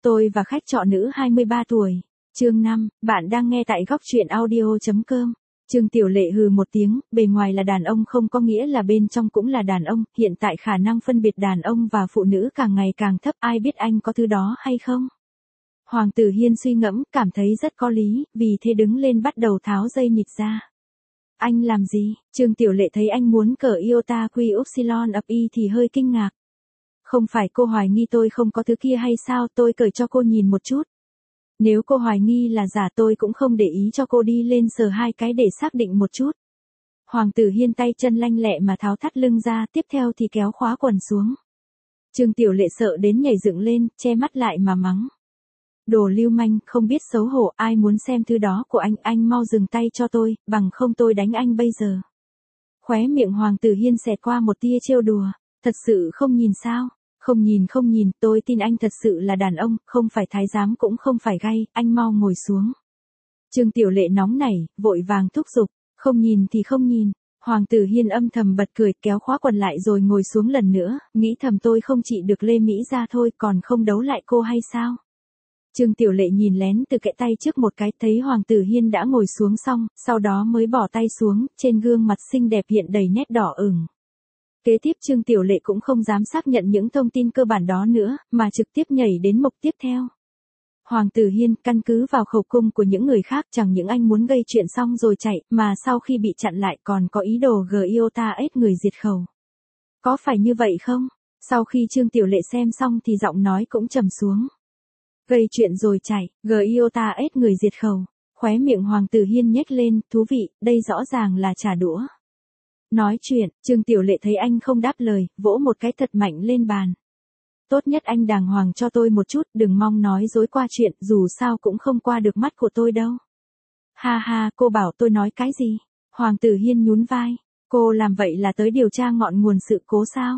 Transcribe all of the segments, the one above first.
Tôi và khách trọ nữ 23 tuổi. Chương 5, bạn đang nghe tại góc truyện audio.com. Trương Tiểu Lệ hừ một tiếng, bề ngoài là đàn ông không có nghĩa là bên trong cũng là đàn ông, hiện tại khả năng phân biệt đàn ông và phụ nữ càng ngày càng thấp, ai biết anh có thứ đó hay không? Hoàng tử Hiên suy ngẫm, cảm thấy rất có lý, vì thế đứng lên bắt đầu tháo dây nịt ra. Anh làm gì? Trương Tiểu Lệ thấy anh muốn cởi iota quy upsilon ập y thì hơi kinh ngạc. Không phải cô hoài nghi tôi không có thứ kia hay sao, tôi cởi cho cô nhìn một chút. Nếu cô hoài nghi là giả tôi cũng không để ý cho cô đi lên sờ hai cái để xác định một chút. Hoàng tử Hiên tay chân lanh lẹ mà tháo thắt lưng ra, tiếp theo thì kéo khóa quần xuống. Trương Tiểu Lệ sợ đến nhảy dựng lên, che mắt lại mà mắng. Đồ lưu manh, không biết xấu hổ, ai muốn xem thứ đó của anh mau dừng tay cho tôi, bằng không tôi đánh anh bây giờ. Khóe miệng Hoàng tử Hiên xẹt qua một tia trêu đùa, thật sự không nhìn sao? Không nhìn, tôi tin anh thật sự là đàn ông, không phải thái giám cũng không phải gay, anh mau ngồi xuống. Trương Tiểu Lệ nóng nảy, vội vàng thúc giục, không nhìn thì không nhìn. Hoàng tử Hiên âm thầm bật cười, kéo khóa quần lại rồi ngồi xuống lần nữa, nghĩ thầm tôi không chỉ được Lê Mỹ ra thôi, còn không đấu lại cô hay sao? Trương Tiểu Lệ nhìn lén từ kẽ tay trước một cái, thấy Hoàng tử Hiên đã ngồi xuống xong, sau đó mới bỏ tay xuống, trên gương mặt xinh đẹp hiện đầy nét đỏ ửng. Kế tiếp Trương Tiểu Lệ cũng không dám xác nhận những thông tin cơ bản đó nữa, mà trực tiếp nhảy đến mục tiếp theo. Hoàng tử Hiên, căn cứ vào khẩu cung của những người khác, chẳng những anh muốn gây chuyện xong rồi chạy, mà sau khi bị chặn lại còn có ý đồ giota ép người diệt khẩu. Có phải như vậy không? Sau khi Trương Tiểu Lệ xem xong thì giọng nói cũng trầm xuống. Gây chuyện rồi chạy, giota ép người diệt khẩu. Khóe miệng Hoàng tử Hiên nhếch lên, thú vị, đây rõ ràng là trả đũa. Nói chuyện, Trương Tiểu Lệ thấy anh không đáp lời, vỗ một cái thật mạnh lên bàn. Tốt nhất anh đàng hoàng cho tôi một chút, đừng mong nói dối qua chuyện, dù sao cũng không qua được mắt của tôi đâu. Ha ha, cô bảo tôi nói cái gì? Hoàng tử Hiên nhún vai, cô làm vậy là tới điều tra ngọn nguồn sự cố sao?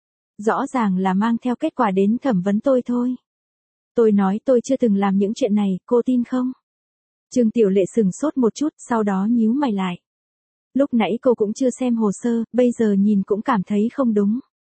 Rõ ràng là mang theo kết quả đến thẩm vấn tôi thôi. Tôi nói tôi chưa từng làm những chuyện này, cô tin không? Trương Tiểu Lệ sừng sốt một chút, sau đó nhíu mày lại. Lúc nãy cô cũng chưa xem hồ sơ, bây giờ nhìn cũng cảm thấy không đúng.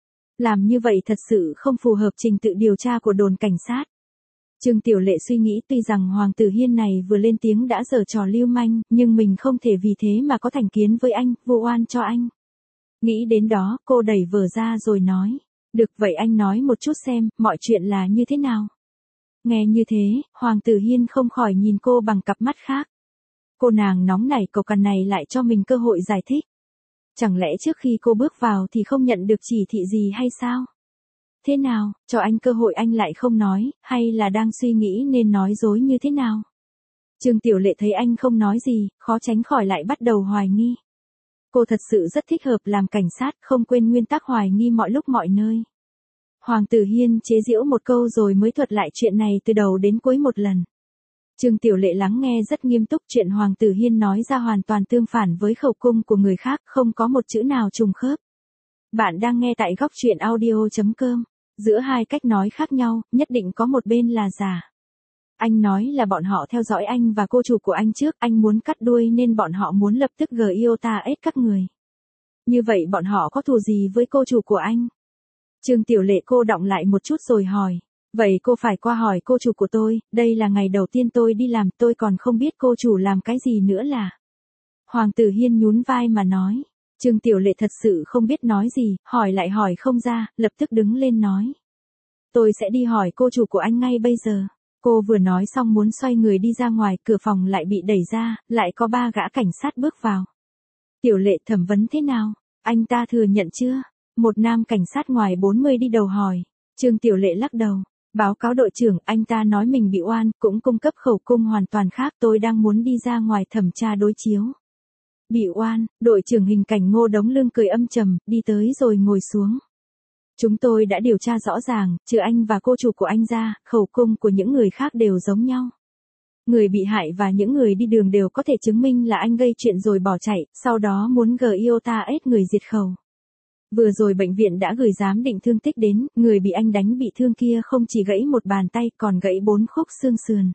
Làm như vậy thật sự không phù hợp trình tự điều tra của đồn cảnh sát. Trương Tiểu Lệ suy nghĩ tuy rằng Hoàng tử Hiên này vừa lên tiếng đã giở trò lưu manh, nhưng mình không thể vì thế mà có thành kiến với anh, vu oan cho anh. Nghĩ đến đó, cô đẩy vở ra rồi nói. Được vậy anh nói một chút xem, mọi chuyện là như thế nào? Nghe như thế, Hoàng tử Hiên không khỏi nhìn cô bằng cặp mắt khác. Cô nàng nóng nảy cầu cằn này lại cho mình cơ hội giải thích. Chẳng lẽ trước khi cô bước vào thì không nhận được chỉ thị gì hay sao? Thế nào, cho anh cơ hội anh lại không nói, hay là đang suy nghĩ nên nói dối như thế nào? Trương Tiểu Lệ thấy anh không nói gì, khó tránh khỏi lại bắt đầu hoài nghi. Cô thật sự rất thích hợp làm cảnh sát, không quên nguyên tắc hoài nghi mọi lúc mọi nơi. Hoàng tử Hiên chế giễu một câu rồi mới thuật lại chuyện này từ đầu đến cuối một lần. Trương Tiểu Lệ lắng nghe rất nghiêm túc, chuyện Hoàng tử Hiên nói ra hoàn toàn tương phản với khẩu cung của người khác, không có một chữ nào trùng khớp. Bạn đang nghe tại góc truyện audio.com. Giữa hai cách nói khác nhau, nhất định có một bên là giả. Anh nói là bọn họ theo dõi anh và cô chủ của anh trước, anh muốn cắt đuôi nên bọn họ muốn lập tức giota ép các người. Như vậy bọn họ có thù gì với cô chủ của anh? Trương Tiểu Lệ cô đọng lại một chút rồi hỏi. Vậy cô phải qua hỏi cô chủ của tôi, đây là ngày đầu tiên tôi đi làm, tôi còn không biết cô chủ làm cái gì nữa là. Hoàng tử Hiên nhún vai mà nói. Trương Tiểu Lệ thật sự không biết nói gì, hỏi lại hỏi không ra, lập tức đứng lên nói. Tôi sẽ đi hỏi cô chủ của anh ngay bây giờ. Cô vừa nói xong muốn xoay người đi ra ngoài, cửa phòng lại bị đẩy ra, lại có 3 gã cảnh sát bước vào. Tiểu Lệ, thẩm vấn thế nào? Anh ta thừa nhận chưa? Một nam cảnh sát ngoài 40 đi đầu hỏi. Trương Tiểu Lệ lắc đầu. Báo cáo đội trưởng, anh ta nói mình bị oan, cũng cung cấp khẩu cung hoàn toàn khác, tôi đang muốn đi ra ngoài thẩm tra đối chiếu. Bị oan, đội trưởng Hình Cảnh Ngô đống lưng cười âm trầm, đi tới rồi ngồi xuống. Chúng tôi đã điều tra rõ ràng, trừ anh và cô chủ của anh ra, khẩu cung của những người khác đều giống nhau. Người bị hại và những người đi đường đều có thể chứng minh là anh gây chuyện rồi bỏ chạy, sau đó muốn giota ép người diệt khẩu. Vừa rồi bệnh viện đã gửi giám định thương tích đến, người bị anh đánh bị thương kia không chỉ gãy một bàn tay còn gãy 4 khúc xương sườn.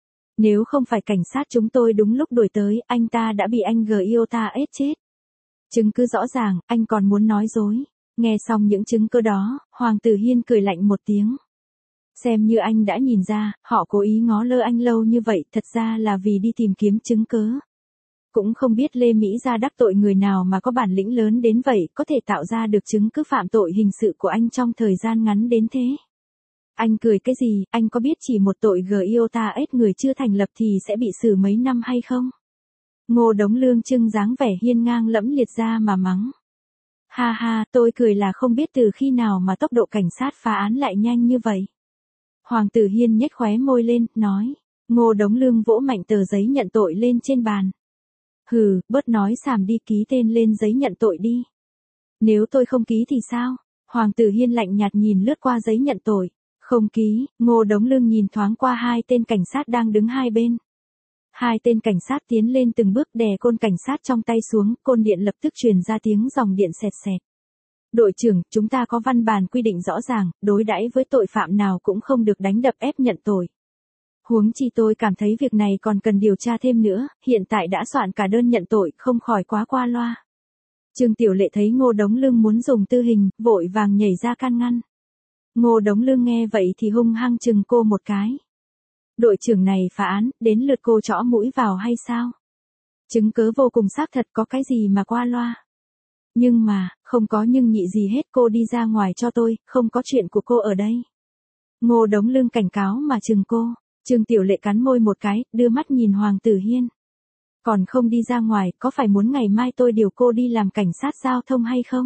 Nếu không phải cảnh sát chúng tôi đúng lúc đuổi tới, anh ta đã bị anh giota ép chết. Chứng cứ rõ ràng, anh còn muốn nói dối. Nghe xong những chứng cứ đó, Hoàng tử Hiên cười lạnh một tiếng. Xem như anh đã nhìn ra, họ cố ý ngó lơ anh lâu như vậy thật ra là vì đi tìm kiếm chứng cớ. Cũng không biết Lê Mỹ Gia đắc tội người nào mà có bản lĩnh lớn đến vậy, có thể tạo ra được chứng cứ phạm tội hình sự của anh trong thời gian ngắn đến thế. Anh cười cái gì, anh có biết chỉ một tội GIOTA S người chưa thành lập thì sẽ bị xử mấy năm hay không? Ngô Đống Lương trưng dáng vẻ hiên ngang lẫm liệt ra mà mắng. Ha ha, tôi cười là không biết từ khi nào mà tốc độ cảnh sát phá án lại nhanh như vậy. Hoàng tử Hiên nhếch khóe môi lên, nói. Ngô Đống Lương vỗ mạnh tờ giấy nhận tội lên trên bàn. Hừ, bớt nói xàm đi, ký tên lên giấy nhận tội đi. Nếu tôi không ký thì sao? Hoàng tử Hiên lạnh nhạt nhìn lướt qua giấy nhận tội. Không ký, Ngô Đống Lương nhìn thoáng qua hai tên cảnh sát đang đứng hai bên. Hai tên cảnh sát tiến lên từng bước đè côn cảnh sát trong tay xuống, côn điện lập tức truyền ra tiếng dòng điện sẹt sẹt. Đội trưởng, chúng ta có văn bản quy định rõ ràng, đối đãi với tội phạm nào cũng không được đánh đập ép nhận tội. Huống chi tôi cảm thấy việc này còn cần điều tra thêm nữa, hiện tại đã soạn cả đơn nhận tội, không khỏi quá qua loa. Trương Tiểu Lệ thấy Ngô Đống Lương muốn dùng tư hình, vội vàng nhảy ra can ngăn. Ngô Đống Lương nghe vậy thì hung hăng chừng cô một cái. Đội trưởng này phá án, đến lượt cô chõ mũi vào hay sao? Chứng cớ vô cùng xác thật, có cái gì mà qua loa. Nhưng mà, không có nhưng nhị gì hết, cô đi ra ngoài cho tôi, không có chuyện của cô ở đây. Ngô Đống Lương cảnh cáo mà chừng cô. Trương Tiểu Lệ cắn môi một cái, đưa mắt nhìn Hoàng tử Hiên. Còn không đi ra ngoài, có phải muốn ngày mai tôi điều cô đi làm cảnh sát giao thông hay không?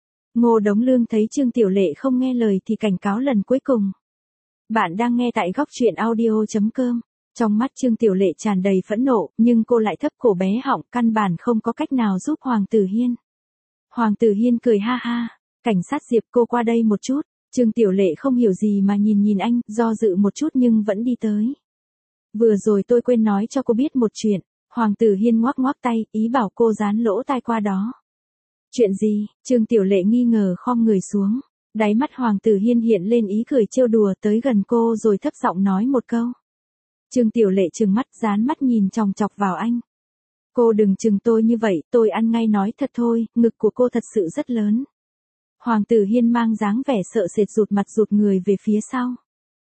Ngô Đống Lương thấy Trương Tiểu Lệ không nghe lời thì cảnh cáo lần cuối cùng. Bạn đang nghe tại góc truyện audio.com. Trong mắt Trương Tiểu Lệ tràn đầy phẫn nộ, nhưng cô lại thấp cổ bé họng, căn bản không có cách nào giúp Hoàng tử Hiên. Hoàng tử Hiên cười ha ha. Cảnh sát Diệp, cô qua đây một chút. Trương Tiểu Lệ không hiểu gì mà nhìn anh, do dự một chút nhưng vẫn đi tới. Vừa rồi tôi quên nói cho cô biết một chuyện. Hoàng tử Hiên ngoắc ngoắc tay, ý bảo cô dán lỗ tai qua đó. Chuyện gì? Trương Tiểu Lệ nghi ngờ khom người xuống. Đáy mắt Hoàng tử Hiên hiện lên ý cười trêu đùa, tới gần cô rồi thấp giọng nói một câu. Trương Tiểu Lệ trừng mắt, dán mắt nhìn chòng chọc vào anh. Cô đừng chừng tôi như vậy, tôi ăn ngay nói thật thôi, ngực của cô thật sự rất lớn. Hoàng tử Hiên mang dáng vẻ sợ sệt rụt mặt rụt người về phía sau.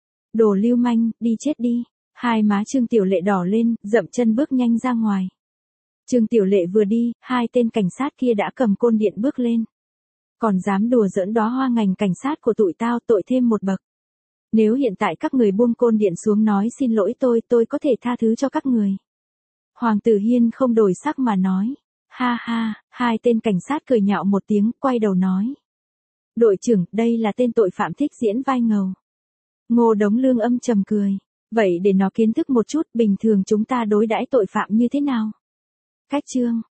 Đồ lưu manh, đi chết đi. Hai má Trương Tiểu Lệ đỏ lên, dậm chân bước nhanh ra ngoài. Trương Tiểu Lệ vừa đi, hai tên cảnh sát kia đã cầm côn điện bước lên. Còn dám đùa giỡn đóa hoa ngành cảnh sát của tụi tao, tội thêm một bậc. Nếu hiện tại các người buông côn điện xuống nói xin lỗi tôi có thể tha thứ cho các người. Hoàng tử Hiên không đổi sắc mà nói. Ha ha, hai tên cảnh sát cười nhạo một tiếng, quay đầu nói. Đội trưởng, đây là tên tội phạm thích diễn vai ngầu. Ngô Đống Lương âm trầm cười. Vậy để nó kiến thức một chút, bình thường chúng ta đối đãi tội phạm như thế nào? Cách chương.